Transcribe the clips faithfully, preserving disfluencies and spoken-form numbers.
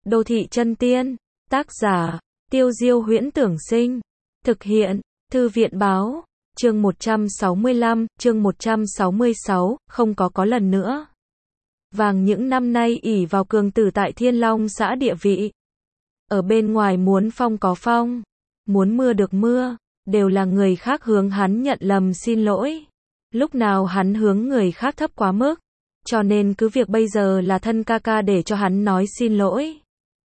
Đô thị chân tiên, tác giả, Tiêu Diêu Huyễn Tưởng Sinh, thực hiện, Thư viện Báo, chương một trăm sáu mươi lăm, chương một trăm sáu mươi sáu, không có có lần nữa. Vàng những năm nay ỷ vào cường tử tại Thiên Long xã địa vị. Ở bên ngoài muốn phong có phong, muốn mưa được mưa, đều là người khác hướng hắn nhận lầm xin lỗi. Lúc nào hắn hướng người khác thấp quá mức, cho nên cứ việc bây giờ là thân ca ca để cho hắn nói xin lỗi.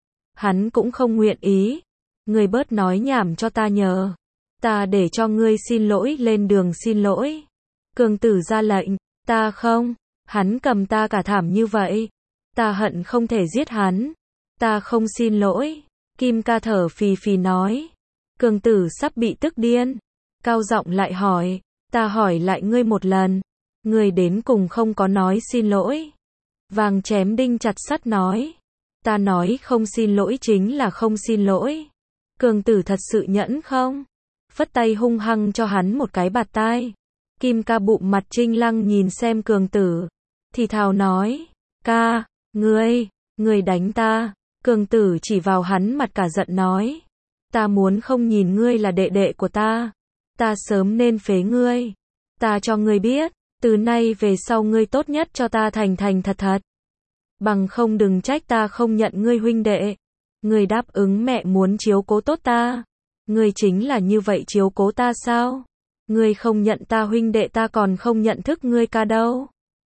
Hắn cũng không nguyện ý. Ngươi bớt nói nhảm cho ta nhờ. Ta để cho ngươi xin lỗi lên đường xin lỗi. Cường tử ra lệnh, ta không. Hắn cầm ta cả thảm như vậy. Ta hận không thể giết hắn. Ta không xin lỗi. Kim ca thở phì phì nói. Cường tử sắp bị tức điên. Cao giọng lại hỏi, ta hỏi lại ngươi một lần. Ngươi đến cùng không có nói xin lỗi. Vàng chém đinh chặt sắt nói. Ta nói không xin lỗi chính là không xin lỗi. Cường tử thật sự nhẫn không? Phất tay hung hăng cho hắn một cái bạt tai. Kim ca bụng mặt trinh lăng nhìn xem cường tử. Thì thào nói, ca, ngươi, ngươi đánh ta. Cường tử chỉ vào hắn mặt cả giận nói. Ta muốn không nhìn ngươi là đệ đệ của ta. Ta sớm nên phế ngươi. Ta cho ngươi biết, từ nay về sau ngươi tốt nhất cho ta thành thành thật thật. Bằng không đừng trách ta không nhận ngươi huynh đệ. Ngươi đáp ứng mẹ muốn chiếu cố tốt ta. Ngươi chính là như vậy chiếu cố ta sao? Ngươi không nhận ta huynh đệ ta còn không nhận thức ngươi ca đâu.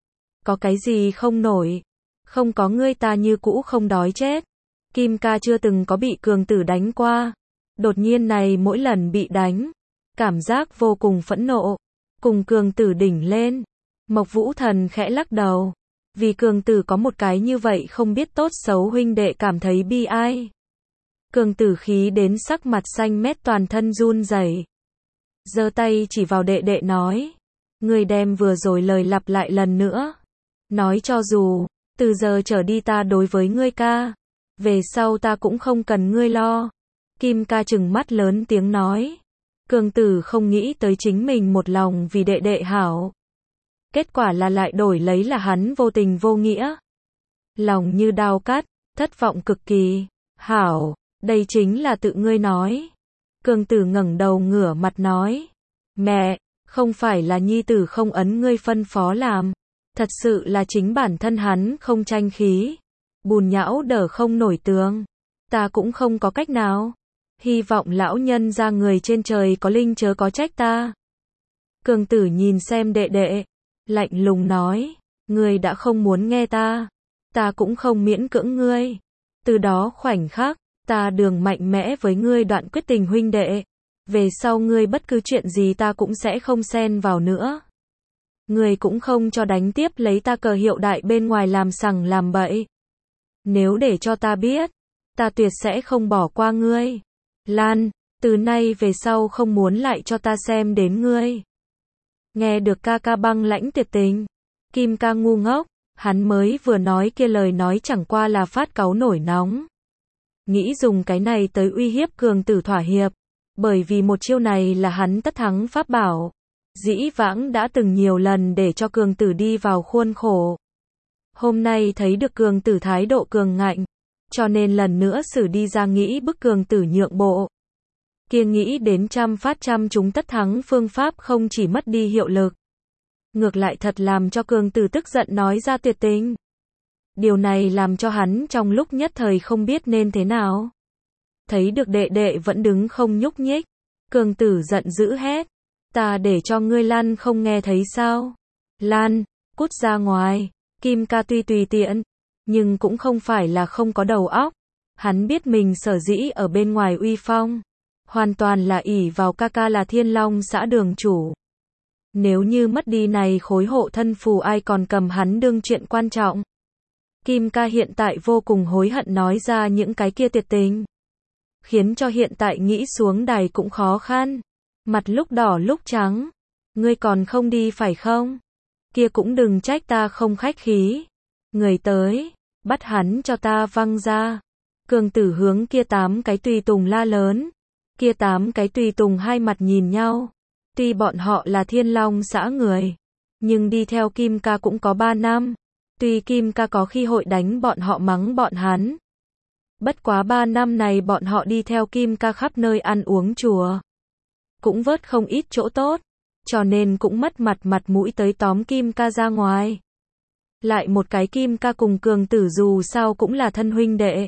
Có cái gì không nổi? Không có ngươi ta như cũ không đói chết. Kim ca chưa từng có bị cường tử đánh qua. Đột nhiên này mỗi lần bị đánh. Cảm giác vô cùng phẫn nộ. Cùng cường tử đỉnh lên. Mộc Vũ Thần khẽ lắc đầu. Vì cường tử có một cái như vậy không biết tốt xấu huynh đệ cảm thấy bi ai. Cường tử khí đến sắc mặt xanh mét toàn thân run rẩy. Giơ tay chỉ vào đệ đệ nói. Ngươi đem vừa rồi lời lặp lại lần nữa. Nói cho dù, từ giờ trở đi ta đối với ngươi ca. Về sau ta cũng không cần ngươi lo. Kim ca trừng mắt lớn tiếng nói. Cường tử không nghĩ tới chính mình một lòng vì đệ đệ hảo. Kết quả là lại đổi lấy là hắn vô tình vô nghĩa. Lòng như đao cắt, thất vọng cực kỳ. Hảo, đây chính là tự ngươi nói. Cường tử ngẩng đầu ngửa mặt nói. Mẹ, không phải là nhi tử không ấn ngươi phân phó làm. Thật sự là chính bản thân hắn không tranh khí. Bùn nhão đỡ không nổi tường. Ta cũng không có cách nào. Hy vọng lão nhân ra người trên trời có linh chớ có trách ta. Cường tử nhìn xem đệ đệ. Lạnh lùng nói, ngươi đã không muốn nghe ta, ta cũng không miễn cưỡng ngươi. Từ đó khoảnh khắc, ta đường mạnh mẽ với ngươi đoạn quyết tình huynh đệ. Về sau ngươi bất cứ chuyện gì ta cũng sẽ không xen vào nữa. Ngươi cũng không cho đánh tiếp lấy ta cờ hiệu đại bên ngoài làm sằng làm bậy. Nếu để cho ta biết, ta tuyệt sẽ không bỏ qua ngươi. Lan, từ nay về sau không muốn lại cho ta xem đến ngươi. Nghe được ca ca băng lãnh tuyệt tình. Kim ca ngu ngốc. Hắn mới vừa nói kia lời nói chẳng qua là phát cáu nổi nóng. Nghĩ dùng cái này tới uy hiếp cường tử thỏa hiệp. Bởi vì một chiêu này là hắn tất thắng pháp bảo. Dĩ vãng đã từng nhiều lần để cho cường tử đi vào khuôn khổ. Hôm nay thấy được cường tử thái độ cường ngạnh. Cho nên lần nữa xử đi ra nghĩ bức cường tử nhượng bộ. Kia nghĩ đến trăm phát trăm chúng tất thắng phương pháp không chỉ mất đi hiệu lực. Ngược lại thật làm cho cường tử tức giận nói ra tuyệt tình. Điều này làm cho hắn trong lúc nhất thời không biết nên thế nào. Thấy được đệ đệ vẫn đứng không nhúc nhích. Cường tử giận dữ hét. Ta để cho ngươi Lan không nghe thấy sao? Lan, cút ra ngoài. Kim ca tuy tùy tiện. Nhưng cũng không phải là không có đầu óc. Hắn biết mình sở dĩ ở bên ngoài uy phong. Hoàn toàn là ỷ vào ca ca là Thiên Long xã đường chủ. Nếu như mất đi này khối hộ thân phù ai còn cầm hắn đương chuyện quan trọng. Kim ca hiện tại vô cùng hối hận nói ra những cái kia tuyệt tình. Khiến cho hiện tại nghĩ xuống đài cũng khó khăn. Mặt lúc đỏ lúc trắng. Ngươi còn không đi phải không? Kia cũng đừng trách ta không khách khí. Người tới, bắt hắn cho ta văng ra. Cường tử hướng kia tám cái tùy tùng la lớn. Kia tám cái tùy tùng hai mặt nhìn nhau. Tuy bọn họ là Thiên Long xã người, nhưng đi theo Kim ca cũng có ba năm. Tuy Kim ca có khi hội đánh bọn họ mắng bọn hắn. Bất quá ba năm này bọn họ đi theo Kim ca khắp nơi ăn uống chùa. Cũng vớt không ít chỗ tốt, cho nên cũng mất mặt mặt mũi tới tóm Kim ca ra ngoài. Lại một cái Kim ca cùng Cường Tử dù sao cũng là thân huynh đệ.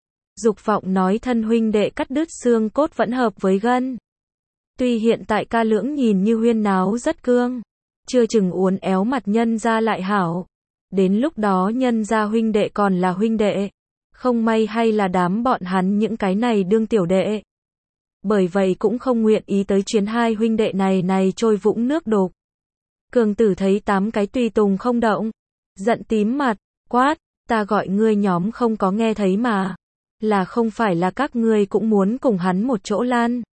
Dục vọng nói thân huynh đệ cắt đứt xương cốt vẫn hợp với gân. Tuy hiện tại ca lưỡng nhìn như huyên náo rất cương, chưa chừng uốn éo mặt nhân ra lại hảo. Đến lúc đó nhân ra huynh đệ còn là huynh đệ. Không may hay là đám bọn hắn những cái này đương tiểu đệ. Bởi vậy cũng không nguyện ý tới chuyến hai huynh đệ này này trôi vũng nước đục. Cường Tử thấy tám cái tùy tùng không động, giận tím mặt, quát, ta gọi ngươi nhóm không có nghe thấy mà. Là không phải là các ngươi cũng muốn cùng hắn một chỗ lan.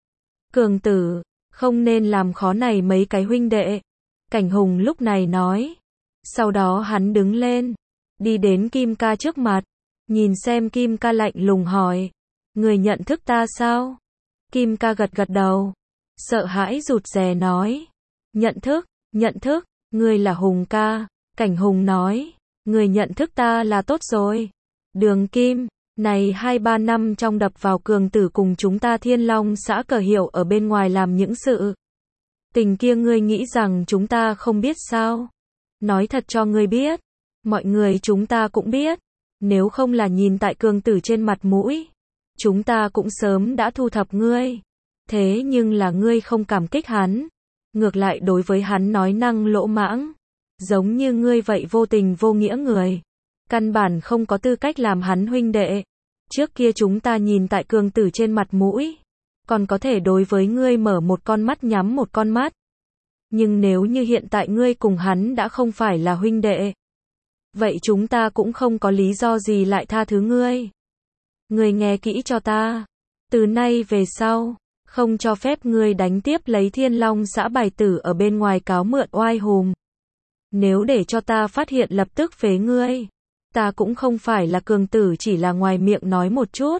Cường Tử, không nên làm khó này mấy cái huynh đệ. Cảnh Hùng lúc này nói. Sau đó hắn đứng lên, đi đến Kim ca trước mặt, nhìn xem Kim ca lạnh lùng hỏi. Người nhận thức ta sao? Kim ca gật gật đầu, sợ hãi rụt rè nói. Nhận thức, nhận thức, ngươi là Hùng ca. Cảnh Hùng nói, người nhận thức ta là tốt rồi. Đường Kim, này hai ba năm trong đập vào Cường Tử cùng chúng ta Thiên Long xã Cờ Hiệu ở bên ngoài làm những sự tình kia ngươi nghĩ rằng chúng ta không biết sao? Nói thật cho ngươi biết, mọi người chúng ta cũng biết, nếu không là nhìn tại Cường Tử trên mặt mũi, chúng ta cũng sớm đã thu thập ngươi. Thế nhưng là ngươi không cảm kích hắn, ngược lại đối với hắn nói năng lỗ mãng, giống như ngươi vậy vô tình vô nghĩa người, căn bản không có tư cách làm hắn huynh đệ. Trước kia chúng ta nhìn tại Cường Tử trên mặt mũi, còn có thể đối với ngươi mở một con mắt nhắm một con mắt. Nhưng nếu như hiện tại ngươi cùng hắn đã không phải là huynh đệ, vậy chúng ta cũng không có lý do gì lại tha thứ ngươi. Ngươi nghe kỹ cho ta, từ nay về sau, không cho phép ngươi đánh tiếp lấy Thiên Long xã bài tử ở bên ngoài cáo mượn oai hùm. Nếu để cho ta phát hiện lập tức phế ngươi. Ta cũng không phải là Cường Tử chỉ là ngoài miệng nói một chút.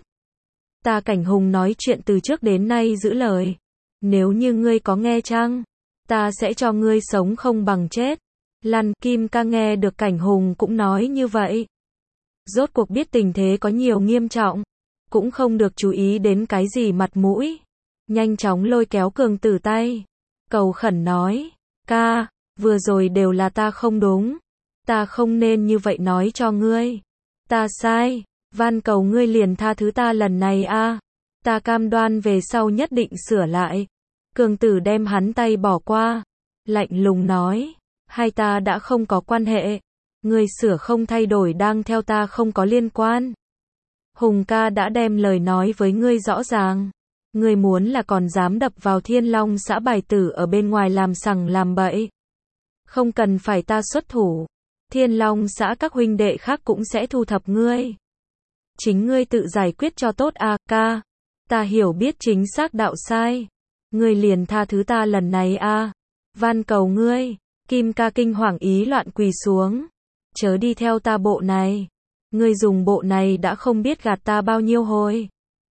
Ta Cảnh Hùng nói chuyện từ trước đến nay giữ lời. Nếu như ngươi có nghe chăng, ta sẽ cho ngươi sống không bằng chết. Lăn. Kim ca nghe được Cảnh Hùng cũng nói như vậy. Rốt cuộc biết tình thế có nhiều nghiêm trọng, cũng không được chú ý đến cái gì mặt mũi. Nhanh chóng lôi kéo Cường Tử tay, cầu khẩn nói, ca, vừa rồi đều là ta không đúng. Ta không nên như vậy nói cho ngươi. Ta sai, van cầu ngươi liền tha thứ ta lần này a. Ta cam đoan về sau nhất định sửa lại. Cường Tử đem hắn tay bỏ qua, lạnh lùng nói, hai ta đã không có quan hệ. Ngươi sửa không thay đổi đang theo ta không có liên quan. Hùng ca đã đem lời nói với ngươi rõ ràng. Ngươi muốn là còn dám đập vào Thiên Long xã bài tử ở bên ngoài làm sằng làm bậy. Không cần phải ta xuất thủ. Thiên Long xã các huynh đệ khác cũng sẽ thu thập ngươi. Chính ngươi tự giải quyết cho tốt a, ca. Ta hiểu biết chính xác đạo sai. Ngươi liền tha thứ ta lần này a. Van cầu ngươi. Kim ca kinh hoàng ý loạn quỳ xuống. Chớ đi theo ta bộ này. Ngươi dùng bộ này đã không biết gạt ta bao nhiêu hồi.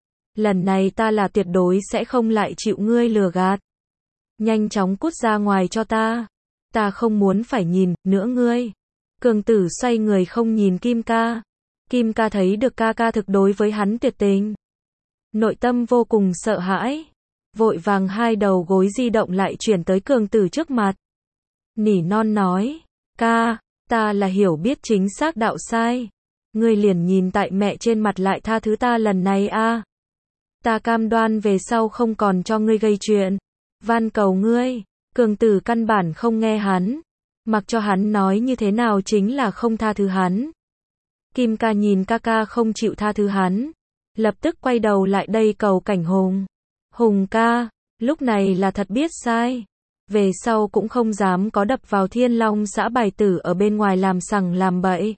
Lần này ta là tuyệt đối sẽ không lại chịu ngươi lừa gạt. Nhanh chóng cút ra ngoài cho ta. Ta không muốn phải nhìn nữa ngươi. Cường Tử xoay người không nhìn Kim ca. Kim ca thấy được ca ca thực đối với hắn tuyệt tình. Nội tâm vô cùng sợ hãi. Vội vàng hai đầu gối di động lại chuyển tới Cường Tử trước mặt. Nỉ non nói, ca, ta là hiểu biết chính xác đạo sai. Ngươi liền nhìn tại mẹ trên mặt lại tha thứ ta lần này a. Ta cam đoan về sau không còn cho ngươi gây chuyện. Van cầu ngươi. Cường Tử căn bản không nghe hắn. Mặc cho hắn nói như thế nào chính là không tha thứ hắn. Kim ca nhìn ca ca không chịu tha thứ hắn, lập tức quay đầu lại đây cầu Cảnh Hùng. Hùng ca, lúc này là thật biết sai. Về sau cũng không dám có đập vào Thiên Long xã bài tử ở bên ngoài làm sằng làm bậy.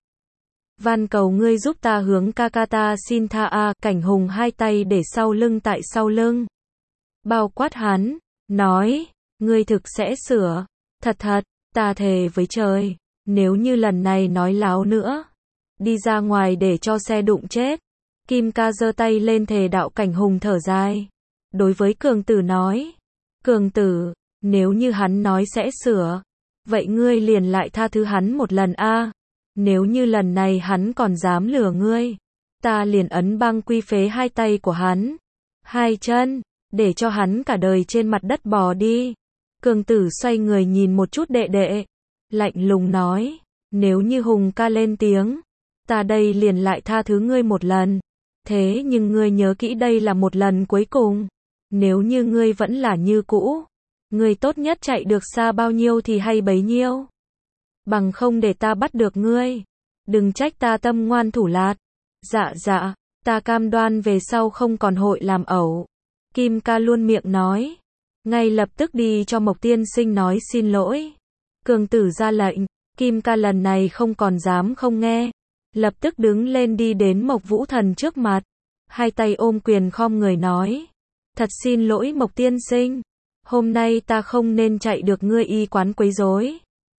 Van cầu ngươi giúp ta hướng ca ca ta xin tha a. Cảnh Hùng hai tay để sau lưng tại sau lưng. Bao quát hắn, nói, ngươi thực sẽ sửa. Thật thật. Ta thề với trời, nếu như lần này nói láo nữa, đi ra ngoài để cho xe đụng chết. Kim ca giơ tay lên thề đạo. Cảnh Hùng thở dài. Đối với Cường Tử nói, Cường Tử, nếu như hắn nói sẽ sửa, vậy ngươi liền lại tha thứ hắn một lần a. Nếu như lần này hắn còn dám lừa ngươi, ta liền ấn băng quy phế hai tay của hắn, hai chân, để cho hắn cả đời trên mặt đất bò đi. Cường tử xoay người nhìn một chút đệ đệ, lạnh lùng nói, nếu như Hùng ca lên tiếng, ta đây liền lại tha thứ ngươi một lần. Thế nhưng ngươi nhớ kỹ đây là một lần cuối cùng. Nếu như ngươi vẫn là như cũ, ngươi tốt nhất chạy được xa bao nhiêu thì hay bấy nhiêu. Bằng không để ta bắt được ngươi. Đừng trách ta tâm ngoan thủ lạt. Dạ dạ, ta cam đoan về sau không còn hội làm ẩu. Kim ca luôn miệng nói. Ngay lập tức đi cho Mộc tiên sinh nói xin lỗi. Cường tử ra lệnh, Kim ca lần này không còn dám không nghe. Lập tức đứng lên đi đến Mộc Vũ Thần trước mặt. Hai tay ôm quyền khom người nói. Thật xin lỗi Mộc tiên sinh. Hôm nay ta không nên chạy được ngươi y quán quấy rối.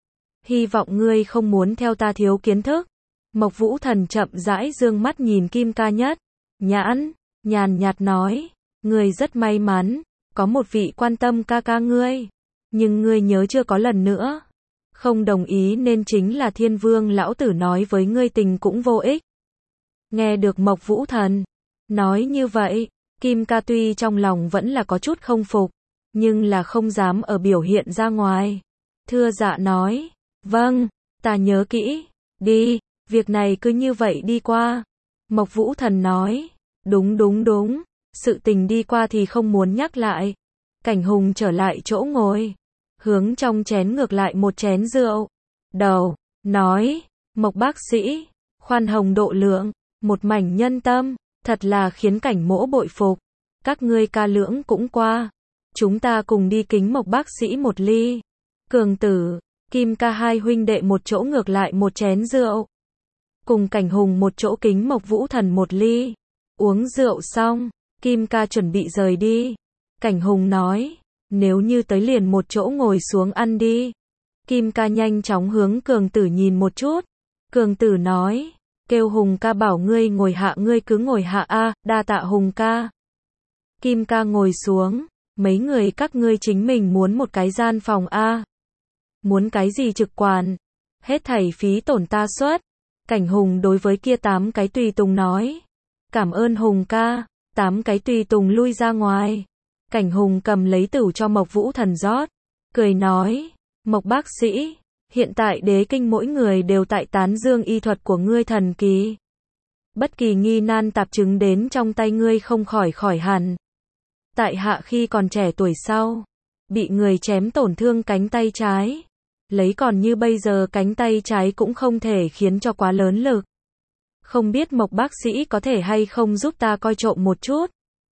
Hy vọng ngươi không muốn theo ta thiếu kiến thức. Mộc Vũ Thần chậm rãi dương mắt nhìn Kim ca nhất. Nhãn, nhàn nhạt nói. Ngươi rất may mắn, có một vị quan tâm ca ca ngươi. Nhưng ngươi nhớ chưa có lần nữa. Không đồng ý nên chính là Thiên Vương lão tử nói với ngươi tình cũng vô ích. Nghe được Mộc Vũ Thần nói như vậy, Kim ca tuy trong lòng vẫn là có chút không phục, nhưng là không dám ở biểu hiện ra ngoài. Thưa dạ nói, vâng, ta nhớ kỹ, đi, việc này cứ như vậy đi qua. Mộc Vũ Thần nói, đúng đúng đúng, sự tình đi qua thì không muốn nhắc lại. Cảnh Hùng trở lại chỗ ngồi, hướng trong chén ngược lại một chén rượu. Đầu, nói, Mộc bác sĩ, khoan hồng độ lượng, một mảnh nhân tâm, thật là khiến Cảnh mỗ bội phục. Các ngươi ca lưỡng cũng qua, chúng ta cùng đi kính Mộc bác sĩ một ly. Cường tử, Kim ca hai huynh đệ một chỗ ngược lại một chén rượu. Cùng Cảnh Hùng một chỗ kính Mộc Vũ Thần một ly. Uống rượu xong, Kim ca chuẩn bị rời đi. Cảnh Hùng nói, nếu như tới liền một chỗ ngồi xuống ăn đi. Kim ca nhanh chóng hướng Cường tử nhìn một chút. Cường tử nói, kêu Hùng ca bảo ngươi ngồi hạ ngươi cứ ngồi hạ a, đa tạ Hùng ca. Kim ca ngồi xuống, mấy người các ngươi chính mình muốn một cái gian phòng a. Muốn cái gì trực quản, hết thảy phí tổn ta xuất. Cảnh Hùng đối với kia tám cái tùy tùng nói, cảm ơn Hùng ca. Tám cái tùy tùng lui ra ngoài. Cảnh Hùng cầm lấy tửu cho Mộc Vũ Thần rót, cười nói, Mộc bác sĩ, hiện tại đế kinh mỗi người đều tại tán dương y thuật của ngươi thần kỳ. Bất kỳ nghi nan tạp chứng đến trong tay ngươi không khỏi khỏi hẳn. Tại hạ khi còn trẻ tuổi sau, bị người chém tổn thương cánh tay trái. Lấy còn như bây giờ cánh tay trái cũng không thể khiến cho quá lớn lực. Không biết Mộc bác sĩ có thể hay không giúp ta coi trộm một chút.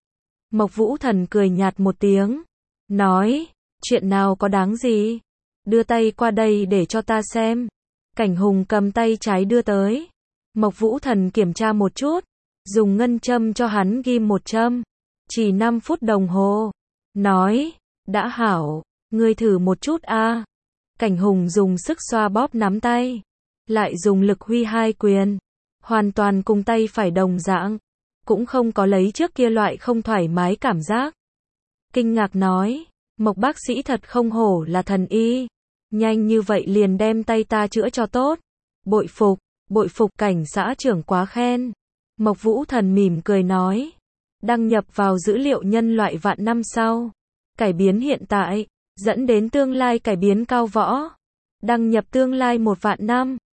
Mộc Vũ Thần cười nhạt một tiếng, nói, chuyện nào có đáng gì, đưa tay qua đây để cho ta xem. Cảnh Hùng cầm tay trái đưa tới, Mộc Vũ Thần kiểm tra một chút, dùng ngân châm cho hắn ghim một châm, chỉ năm phút đồng hồ, nói, đã hảo, ngươi thử một chút a. Cảnh Hùng dùng sức xoa bóp nắm tay, lại dùng lực huy hai quyền, hoàn toàn cùng tay phải đồng dạng, cũng không có lấy trước kia loại không thoải mái cảm giác. Kinh ngạc nói, Mộc bác sĩ thật không hổ là thần y, nhanh như vậy liền đem tay ta chữa cho tốt. Bội phục, bội phục Cảnh xã trưởng quá khen. Mộc Vũ Thần mỉm cười nói, đăng nhập vào dữ liệu nhân loại vạn năm sau, cải biến hiện tại, dẫn đến tương lai cải biến cao võ. Đăng nhập tương lai một vạn năm.